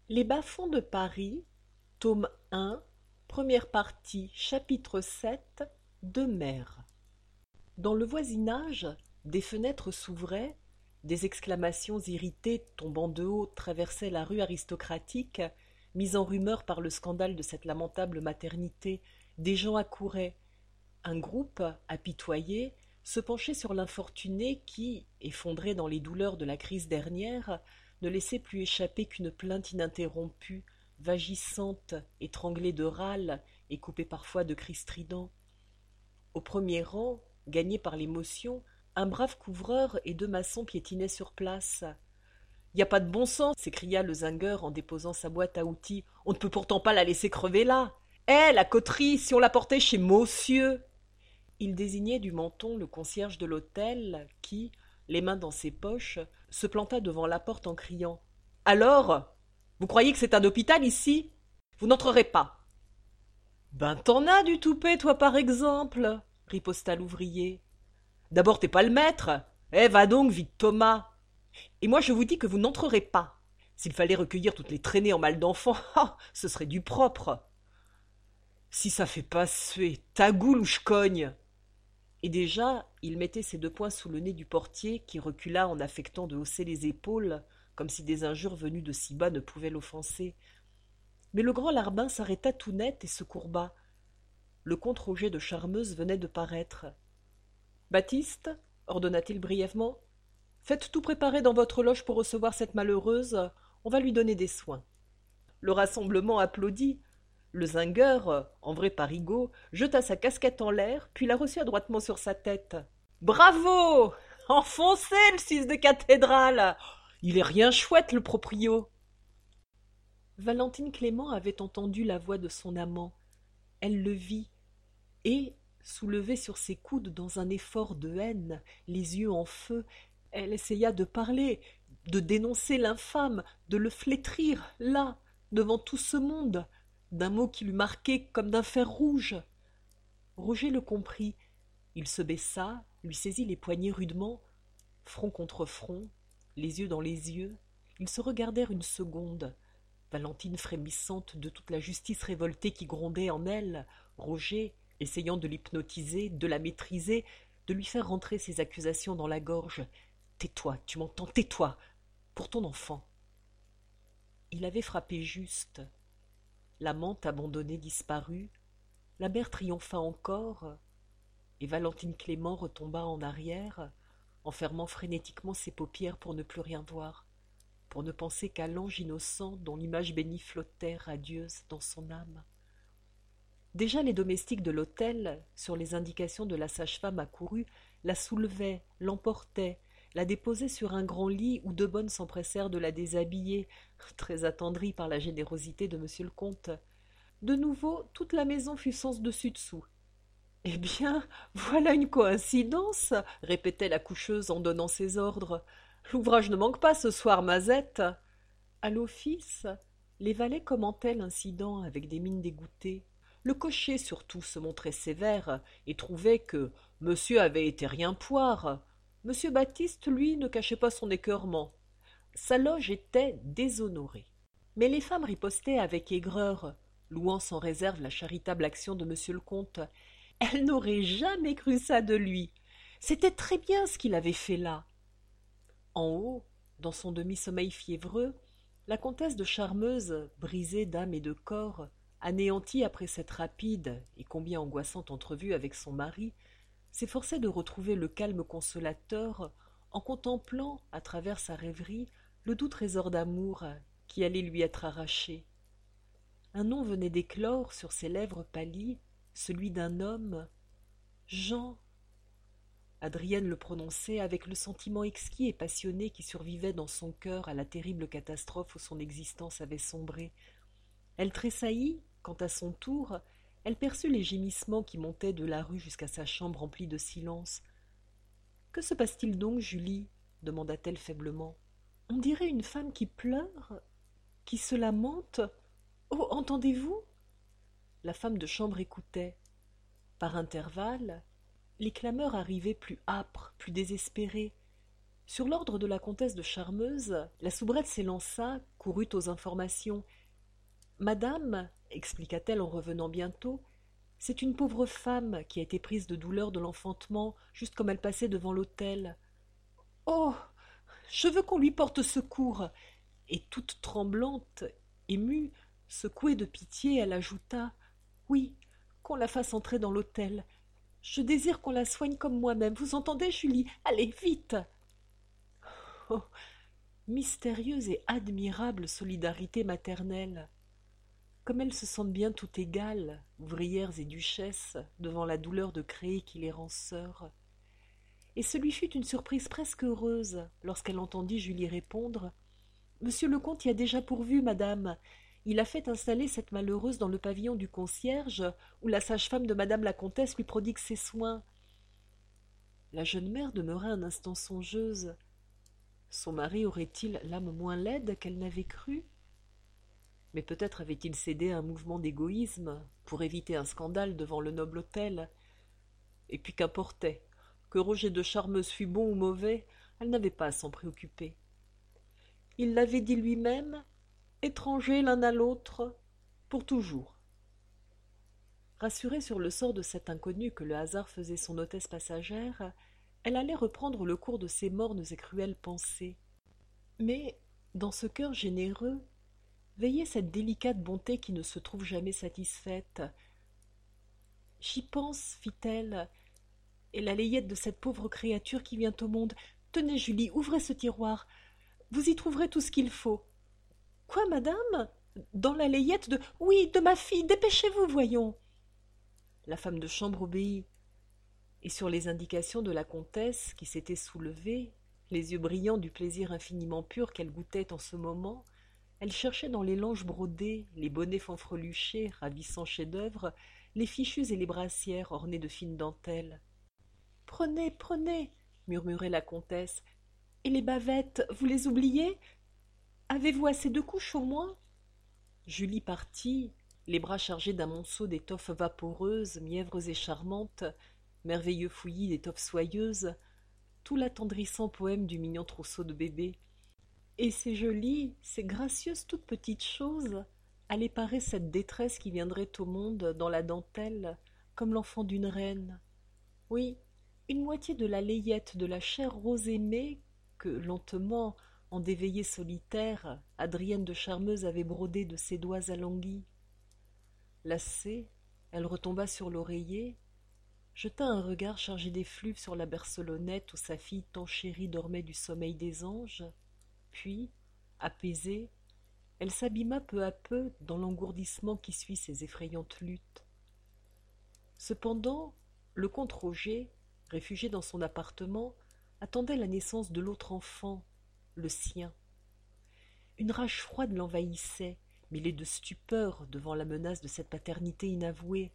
Les bas-fonds de Paris, tome 1, première partie, chapitre 7, de mer. Dans le voisinage, des fenêtres s'ouvraient, des exclamations irritées tombant de haut traversaient la rue aristocratique, mise en rumeur par le scandale de cette lamentable maternité. Des gens accouraient. Un groupe, apitoyé, se penchait sur l'infortuné qui, effondré dans les douleurs de la crise dernière, ne laissait plus échapper qu'une plainte ininterrompue, vagissante, étranglée de râles et coupée parfois de cris stridents. Au premier rang, gagné par l'émotion, un brave couvreur et deux maçons piétinaient sur place. Y a pas de bon sens, s'écria le zingueur en déposant sa boîte à outils. On ne peut pourtant pas la laisser crever là. La coterie, si on la portait chez Monsieur. Il désignait du menton le concierge de l'hôtel qui, les mains dans ses poches, se planta devant la porte en criant « Alors, vous croyez que c'est un hôpital ici? Vous n'entrerez pas. »« Ben t'en as du toupet, toi, par exemple, » riposta l'ouvrier. « D'abord, t'es pas le maître. Va donc, vite Thomas. Et moi, je vous dis que vous n'entrerez pas. S'il fallait recueillir toutes les traînées en mal d'enfant, ce serait du propre. Si ça fait pas suer, ta goule ou je cogne. » Et déjà, il mettait ses deux poings sous le nez du portier, qui recula en affectant de hausser les épaules, comme si des injures venues de si bas ne pouvaient l'offenser. Mais le grand larbin s'arrêta tout net et se courba. Le comte Roger de Charmeuse venait de paraître. « Baptiste, ordonna-t-il brièvement, faites tout préparer dans votre loge pour recevoir cette malheureuse, on va lui donner des soins. » Le rassemblement applaudit. Le zingueur, en vrai parigot, jeta sa casquette en l'air, puis la reçut adroitement sur sa tête. « Bravo! Enfoncé, le fils de cathédrale! Il est rien chouette, le proprio !» Valentine Clément avait entendu la voix de son amant. Elle le vit, et, soulevée sur ses coudes dans un effort de haine, les yeux en feu, elle essaya de parler, de dénoncer l'infâme, de le flétrir, là, devant tout ce monde, d'un mot qui lui marquait comme d'un fer rouge. Roger le comprit. Il se baissa, lui saisit les poignets rudement. Front contre front, les yeux dans les yeux, ils se regardèrent une seconde. Valentine frémissante de toute la justice révoltée qui grondait en elle, Roger, essayant de l'hypnotiser, de la maîtriser, de lui faire rentrer ses accusations dans la gorge. « Tais-toi, tu m'entends, tais-toi, pour ton enfant. » Il avait frappé juste. L'amante abandonnée disparut, la mère triompha encore, et Valentine Clément retomba en arrière, en fermant frénétiquement ses paupières pour ne plus rien voir, pour ne penser qu'à l'ange innocent dont l'image bénie flottait radieuse dans son âme. Déjà les domestiques de l'hôtel, sur les indications de la sage-femme accourue, la soulevaient, l'emportaient, la déposaient sur un grand lit où deux bonnes s'empressèrent de la déshabiller, très attendries par la générosité de monsieur le comte. De nouveau, toute la maison fut sens dessus-dessous. « Eh bien, voilà une coïncidence !» répétait la coucheuse en donnant ses ordres. « L'ouvrage ne manque pas ce soir, Mazette !» À l'office, les valets commentaient l'incident avec des mines dégoûtées. Le cocher surtout se montrait sévère et trouvait que monsieur avait été rien poire. Monsieur Baptiste, lui, ne cachait pas son écœurement. Sa loge était déshonorée. Mais les femmes ripostaient avec aigreur, louant sans réserve la charitable action de monsieur le comte. Elles n'auraient jamais cru ça de lui. C'était très bien ce qu'il avait fait là. En haut, dans son demi-sommeil fiévreux, la comtesse de Charmeuse, brisée d'âme et de corps, anéantie après cette rapide et combien angoissante entrevue avec son mari, s'efforçait de retrouver le calme consolateur en contemplant, à travers sa rêverie, le doux trésor d'amour qui allait lui être arraché. Un nom venait d'éclore sur ses lèvres pâlies, celui d'un homme. Jean. Adrienne le prononçait avec le sentiment exquis et passionné qui survivait dans son cœur à la terrible catastrophe où son existence avait sombré. Elle tressaillit quand, à son tour, elle perçut les gémissements qui montaient de la rue jusqu'à sa chambre remplie de silence. « Que se passe-t-il donc, Julie » demanda-t-elle faiblement. « On dirait une femme qui pleure, qui se lamente. Oh, entendez-vous » La femme de chambre écoutait. Par intervalles, les clameurs arrivaient plus âpres, plus désespérées. Sur l'ordre de la comtesse de Charmeuse, la soubrette s'élança, courut aux informations. « Madame, expliqua-t-elle en revenant bientôt, c'est une pauvre femme qui a été prise de douleur de l'enfantement, juste comme elle passait devant l'autel. Oh, je veux qu'on lui porte secours. » Et toute tremblante, émue, secouée de pitié, elle ajouta: « Oui, qu'on la fasse entrer dans l'autel. Je désire qu'on la soigne comme moi-même. Vous entendez, Julie? Allez, vite !» Oh, mystérieuse et admirable solidarité maternelle! Comme elles se sentent bien toutes égales, ouvrières et duchesses, devant la douleur de créer qui les rend sœurs. Et ce lui fut une surprise presque heureuse lorsqu'elle entendit Julie répondre: « Monsieur le comte y a déjà pourvu, madame. Il a fait installer cette malheureuse dans le pavillon du concierge, où la sage-femme de madame la comtesse lui prodigue ses soins. » La jeune mère demeura un instant songeuse. Son mari aurait-il l'âme moins laide qu'elle n'avait cru? Mais peut-être avait-il cédé à un mouvement d'égoïsme pour éviter un scandale devant le noble hôtel. Et puis qu'importait, que Roger de Charmeuse fût bon ou mauvais, elle n'avait pas à s'en préoccuper. Il l'avait dit lui-même, étrangers l'un à l'autre, pour toujours. Rassurée sur le sort de cet inconnu que le hasard faisait son hôtesse passagère, elle allait reprendre le cours de ses mornes et cruelles pensées. Mais, dans ce cœur généreux, veillait cette délicate bonté qui ne se trouve jamais satisfaite. « J'y pense, fit-elle, et la layette de cette pauvre créature qui vient au monde. Tenez, Julie, ouvrez ce tiroir. Vous y trouverez tout ce qu'il faut. »« Quoi, madame? Dans la layette de... Oui, de ma fille, dépêchez-vous, voyons. » La femme de chambre obéit, et sur les indications de la comtesse, qui s'était soulevée, les yeux brillants du plaisir infiniment pur qu'elle goûtait en ce moment, elle cherchait dans les langes brodées, les bonnets fanfreluchés, ravissants chefs-d'œuvre, les fichus et les brassières ornées de fines dentelles. « Prenez, prenez, » murmurait la comtesse. « Et les bavettes, vous les oubliez? Avez-vous assez de couches au moins ?» Julie partit, les bras chargés d'un monceau d'étoffes vaporeuses, mièvres et charmantes, merveilleux fouillis d'étoffes soyeuses, tout l'attendrissant poème du mignon trousseau de bébé. Et ces jolies, ces gracieuses toutes petites choses allaient parer cette détresse qui viendrait au monde dans la dentelle, comme l'enfant d'une reine. Oui, une moitié de la layette de la chère rose aimée que, lentement, en des veillées solitaires, Adrienne de Charmeuse avait brodée de ses doigts alanguis. Lassée, elle retomba sur l'oreiller, jeta un regard chargé d'effluves sur la bercelonnette où sa fille tant chérie dormait du sommeil des anges, puis, apaisée, elle s'abîma peu à peu dans l'engourdissement qui suit ces effrayantes luttes. Cependant, le comte Roger, réfugié dans son appartement, attendait la naissance de l'autre enfant, le sien. Une rage froide l'envahissait, mêlée de stupeur devant la menace de cette paternité inavouée.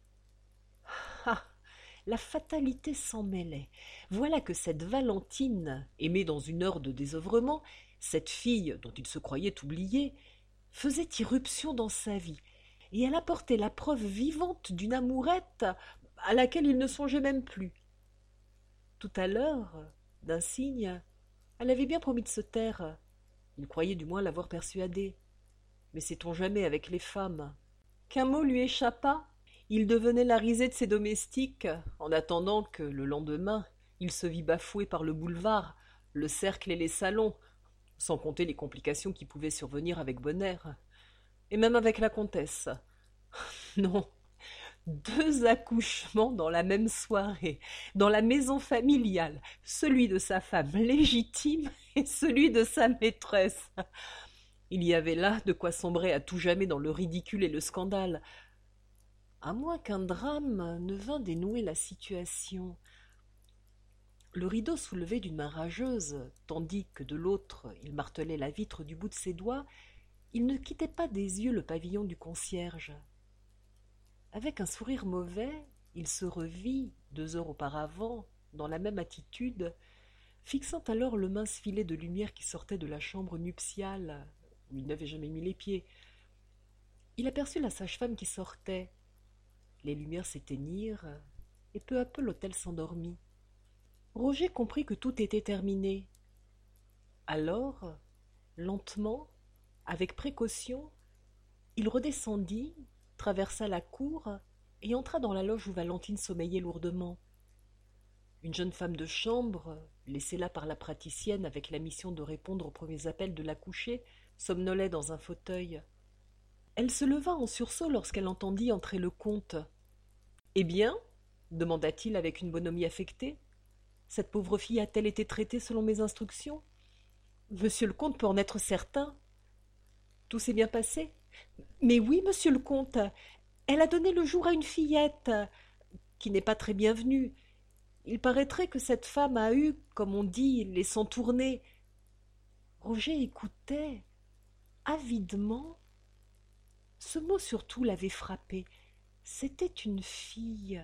Ah! La fatalité s'en mêlait. Voilà que cette Valentine, aimée dans une heure de désœuvrement, cette fille dont il se croyait oublié, faisait irruption dans sa vie, et elle apportait la preuve vivante d'une amourette à laquelle il ne songeait même plus. Tout à l'heure, d'un signe, elle avait bien promis de se taire. Il croyait du moins l'avoir persuadée. Mais sait-on jamais avec les femmes? Qu'un mot lui échappa, il devenait la risée de ses domestiques, en attendant que, le lendemain, il se vit bafoué par le boulevard, le cercle et les salons, sans compter les complications qui pouvaient survenir avec Bonheur, et même avec la comtesse. Non, 2 accouchements dans la même soirée, dans la maison familiale, celui de sa femme légitime et celui de sa maîtresse. Il y avait là de quoi sombrer à tout jamais dans le ridicule et le scandale, à moins qu'un drame ne vînt dénouer la situation. Le rideau soulevé d'une main rageuse, tandis que de l'autre il martelait la vitre du bout de ses doigts, il ne quittait pas des yeux le pavillon du concierge. Avec un sourire mauvais, il se revit, 2 heures auparavant, dans la même attitude, fixant alors le mince filet de lumière qui sortait de la chambre nuptiale, où il n'avait jamais mis les pieds. Il aperçut la sage-femme qui sortait. Les lumières s'éteignirent, et peu à peu l'hôtel s'endormit. Roger comprit que tout était terminé. Alors, lentement, Avec précaution, il redescendit, traversa la cour et entra dans la loge où Valentine sommeillait lourdement. Une jeune femme de chambre, laissée là par la praticienne avec la mission de répondre aux premiers appels de l'accouchée, somnolait dans un fauteuil. Elle se leva en sursaut lorsqu'elle entendit entrer le comte. « Eh bien » demanda-t-il avec une bonhomie affectée. « Cette pauvre fille a-t-elle été traitée selon mes instructions ? Monsieur le comte peut en être certain. Tout s'est bien passé ? Mais oui, monsieur le comte, elle a donné le jour à une fillette, qui n'est pas très bienvenue. Il paraîtrait que cette femme a eu, comme on dit, les sangs tournés. » Roger écoutait avidement. Ce mot surtout l'avait frappé. C'était une fille.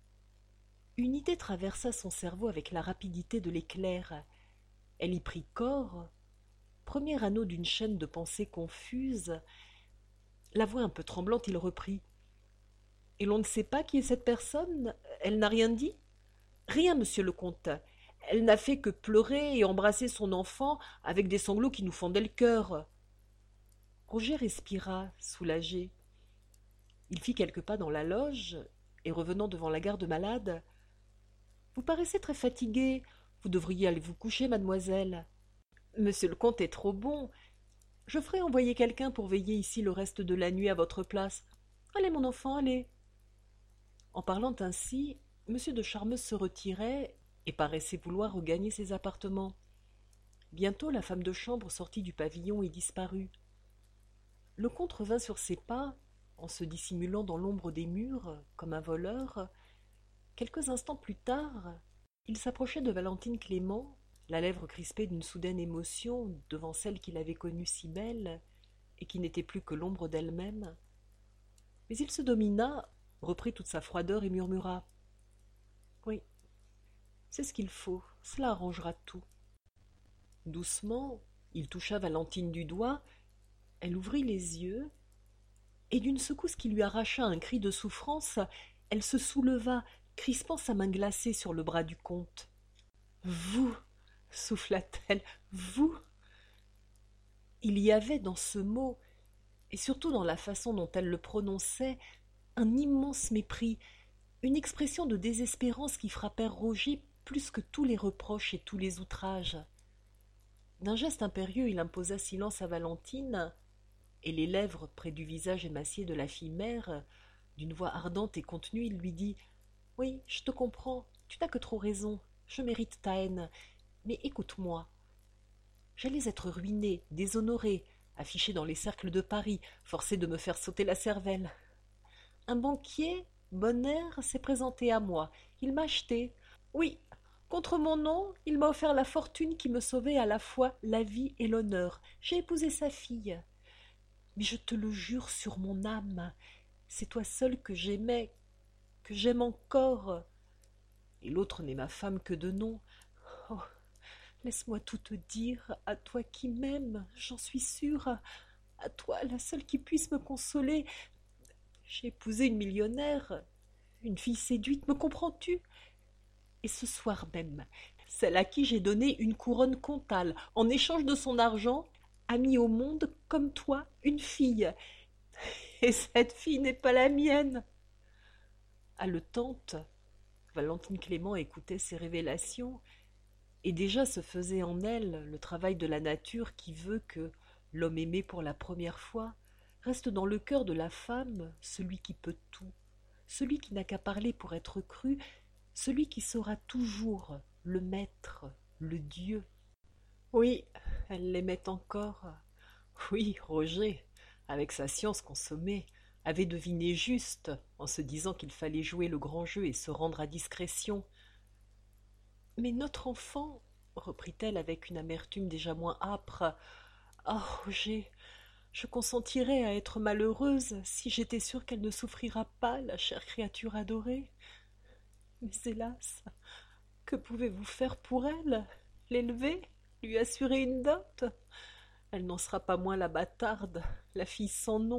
Une idée traversa son cerveau avec la rapidité de l'éclair. Elle y prit corps. Premier anneau d'une chaîne de pensées confuses. La voix un peu tremblante, il reprit. « Et l'on ne sait pas qui est cette personne ? Elle n'a rien dit ? » ?»« Rien, monsieur le comte. Elle n'a fait que pleurer et embrasser son enfant avec des sanglots qui nous fendaient le cœur. » Roger respira, soulagé. Il fit quelques pas dans la loge et, revenant devant la garde-malade, « Vous paraissez très fatiguée. Vous devriez aller vous coucher, mademoiselle. »« Monsieur le comte est trop bon. Je ferai envoyer quelqu'un pour veiller ici le reste de la nuit à votre place. Allez, mon enfant, allez. » En parlant ainsi, M. de Charmeuse se retirait et paraissait vouloir regagner ses appartements. Bientôt la femme de chambre sortit du pavillon et disparut. Le comte revint sur ses pas, en se dissimulant dans l'ombre des murs, comme un voleur. Quelques instants plus tard, il s'approchait de Valentine Clément, la lèvre crispée d'une soudaine émotion devant celle qu'il avait connue si belle et qui n'était plus que l'ombre d'elle-même. Mais il se domina, reprit toute sa froideur et murmura : « Oui, c'est ce qu'il faut, cela arrangera tout. » Doucement, il toucha Valentine du doigt, elle ouvrit les yeux, et d'une secousse qui lui arracha un cri de souffrance, elle se souleva, crispant sa main glacée sur le bras du comte. « Vous » souffla-t-elle, « vous » Il y avait dans ce mot, et surtout dans la façon dont elle le prononçait, un immense mépris, une expression de désespérance qui frappèrent Roger plus que tous les reproches et tous les outrages. D'un geste impérieux, il imposa silence à Valentine, et les lèvres près du visage émacié de la fille mère, d'une voix ardente et contenue, il lui dit : « Oui, je te comprends, tu n'as que trop raison, je mérite ta haine, mais écoute-moi. J'allais être ruiné, déshonoré, affiché dans les cercles de Paris, forcé de me faire sauter la cervelle. Un banquier, bon air, s'est présenté à moi, il m'a acheté. Oui, contre mon nom, il m'a offert la fortune qui me sauvait à la fois la vie et l'honneur. J'ai épousé sa fille. Mais je te le jure sur mon âme, c'est toi seul que j'aimais, que j'aime encore. Et l'autre n'est ma femme que de nom. Oh, laisse-moi tout te dire, à toi qui m'aimes, j'en suis sûre, à toi la seule qui puisse me consoler. J'ai épousé une millionnaire, une fille séduite, me comprends-tu ? Et ce soir même, celle à qui j'ai donné une couronne comtale en échange de son argent a mis au monde, comme toi, une fille. Et cette fille n'est pas la mienne. » Haletante, Valentine Clément écoutait ces révélations, et déjà se faisait en elle le travail de la nature qui veut que l'homme aimé pour la première fois reste dans le cœur de la femme celui qui peut tout, celui qui n'a qu'à parler pour être cru, celui qui sera toujours le maître, le Dieu. Oui, elle l'aimait encore. Oui, Roger, avec sa science consommée, avait deviné juste en se disant qu'il fallait jouer le grand jeu et se rendre à discrétion. « Mais notre enfant, reprit-elle avec une amertume déjà moins âpre, « ah, Roger, je consentirais à être malheureuse si j'étais sûre qu'elle ne souffrira pas, la chère créature adorée. Mais hélas, que pouvez-vous faire pour elle? L'élever? Lui assurer une dot? Elle n'en sera pas moins la bâtarde, la fille sans nom. »«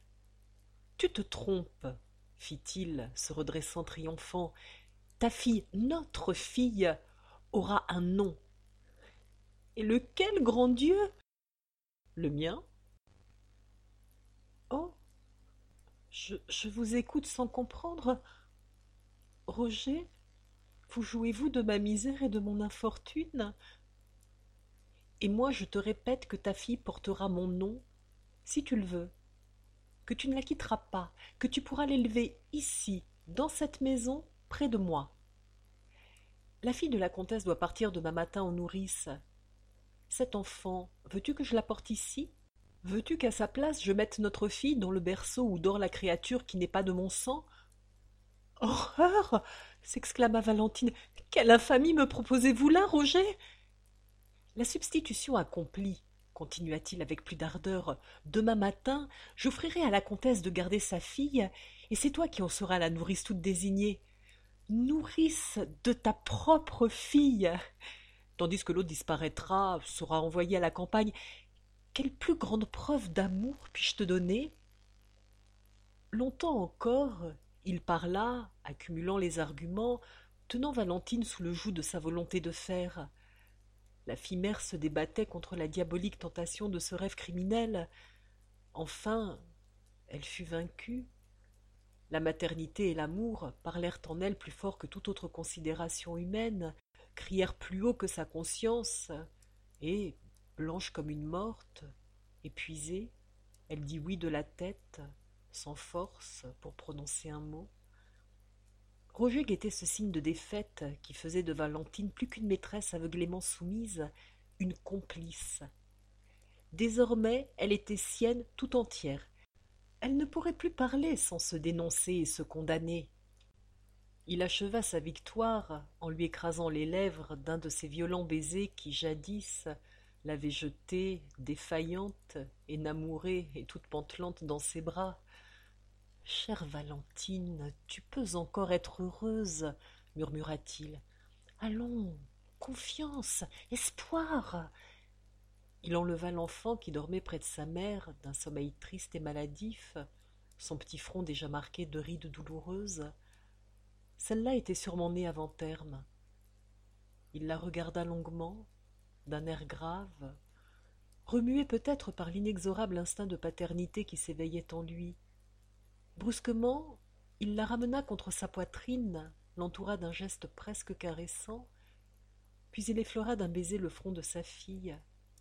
Tu te trompes, fit-il, se redressant triomphant. Ta fille, notre fille, aura un nom. »« Et lequel, grand Dieu ? » »« Le mien, Je vous écoute sans comprendre. Roger, vous jouez-vous de ma misère et de mon infortune? Et moi je te répète que ta fille portera mon nom, si tu le veux, que tu ne la quitteras pas, que tu pourras l'élever ici, dans cette maison, près de moi. La fille de la comtesse doit partir demain matin en nourrice. Cette enfant, veux-tu que je la porte ici? Veux-tu qu'à sa place je mette notre fille dans le berceau où dort la créature qui n'est pas de mon sang? Horreur! S'exclama Valentine. Quelle infamie me proposez-vous là, Roger? La substitution accomplie, continua-t-il avec plus d'ardeur, demain matin, j'offrirai à la comtesse de garder sa fille, et c'est toi qui en seras la nourrice toute désignée. Nourrice de ta propre fille! Tandis que l'autre disparaîtra, sera envoyée à la campagne. Quelle plus grande preuve d'amour puis-je te donner? Longtemps encore, il parla, accumulant les arguments, tenant Valentine sous le joug de sa volonté de faire. La fille mère se débattait contre la diabolique tentation de ce rêve criminel. Enfin, elle fut vaincue. La maternité et l'amour parlèrent en elle plus fort que toute autre considération humaine, crièrent plus haut que sa conscience, et, blanche comme une morte, épuisée, elle dit oui de la tête, sans force pour prononcer un mot. Roger guettait ce signe de défaite qui faisait de Valentine plus qu'une maîtresse aveuglément soumise, une complice. Désormais, elle était sienne tout entière. Elle ne pourrait plus parler sans se dénoncer et se condamner. Il acheva sa victoire en lui écrasant les lèvres d'un de ces violents baisers qui, jadis, l'avaient jetée, défaillante, énamourée et toute pantelante dans ses bras. « Chère Valentine, tu peux encore être heureuse, » murmura-t-il. « Allons, confiance, espoir !» Il enleva l'enfant qui dormait près de sa mère, d'un sommeil triste et maladif, son petit front déjà marqué de rides douloureuses. Celle-là était sûrement née avant terme. Il la regarda longuement, d'un air grave, remué peut-être par l'inexorable instinct de paternité qui s'éveillait en lui. Brusquement, il la ramena contre sa poitrine, l'entoura d'un geste presque caressant, puis il effleura d'un baiser le front de sa fille.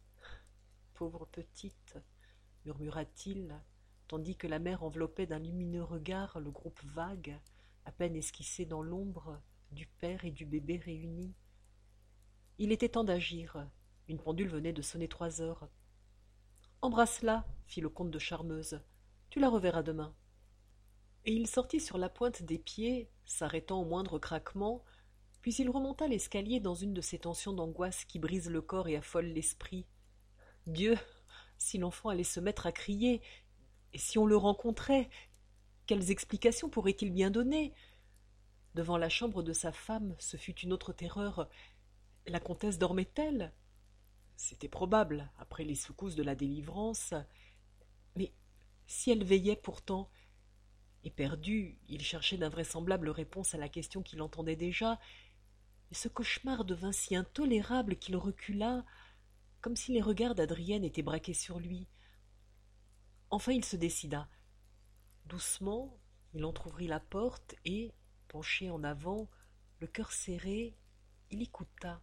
« Pauvre petite !» murmura-t-il, tandis que la mère enveloppait d'un lumineux regard le groupe vague, à peine esquissé dans l'ombre, du père et du bébé réunis. Il était temps d'agir. Une pendule venait de sonner 3 heures. « Embrasse-la, » fit le comte de Charmeuse. « Tu la reverras demain. » Et il sortit sur la pointe des pieds, s'arrêtant au moindre craquement, puis il remonta l'escalier dans une de ces tensions d'angoisse qui brisent le corps et affolent l'esprit. Dieu, si l'enfant allait se mettre à crier, et si on le rencontrait, quelles explications pourrait-il bien donner? Devant la chambre de sa femme, ce fut une autre terreur. La comtesse dormait-elle? C'était probable, après les secousses de la délivrance. Mais si elle veillait pourtant? Éperdu, il cherchait d'invraisemblables réponses à la question qu'il entendait déjà, et ce cauchemar devint si intolérable qu'il recula, comme si les regards d'Adrienne étaient braqués sur lui. Enfin il se décida. Doucement, il entr'ouvrit la porte et, penché en avant, le cœur serré, il écouta.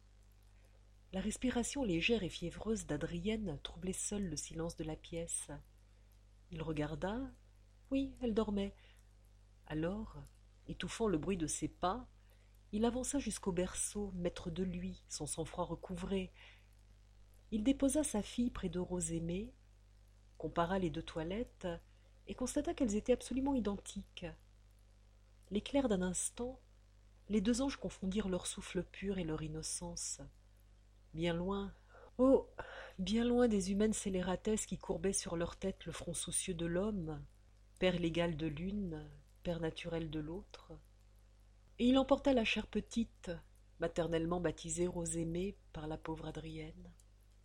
La respiration légère et fiévreuse d'Adrienne troublait seule le silence de la pièce. Il regarda. Oui, elle dormait. Alors, étouffant le bruit de ses pas, il avança jusqu'au berceau, maître de lui, son sang-froid recouvré. Il déposa sa fille près de Rosémée, compara les 2 toilettes et constata qu'elles étaient absolument identiques. L'éclair d'un instant, les 2 anges confondirent leur souffle pur et leur innocence. Bien loin, oh, bien loin des humaines scélératesses qui courbaient sur leur tête le front soucieux de l'homme, père légal de l'une, père naturel de l'autre. Et il emporta la chère petite, maternellement baptisée Rosémée par la pauvre Adrienne.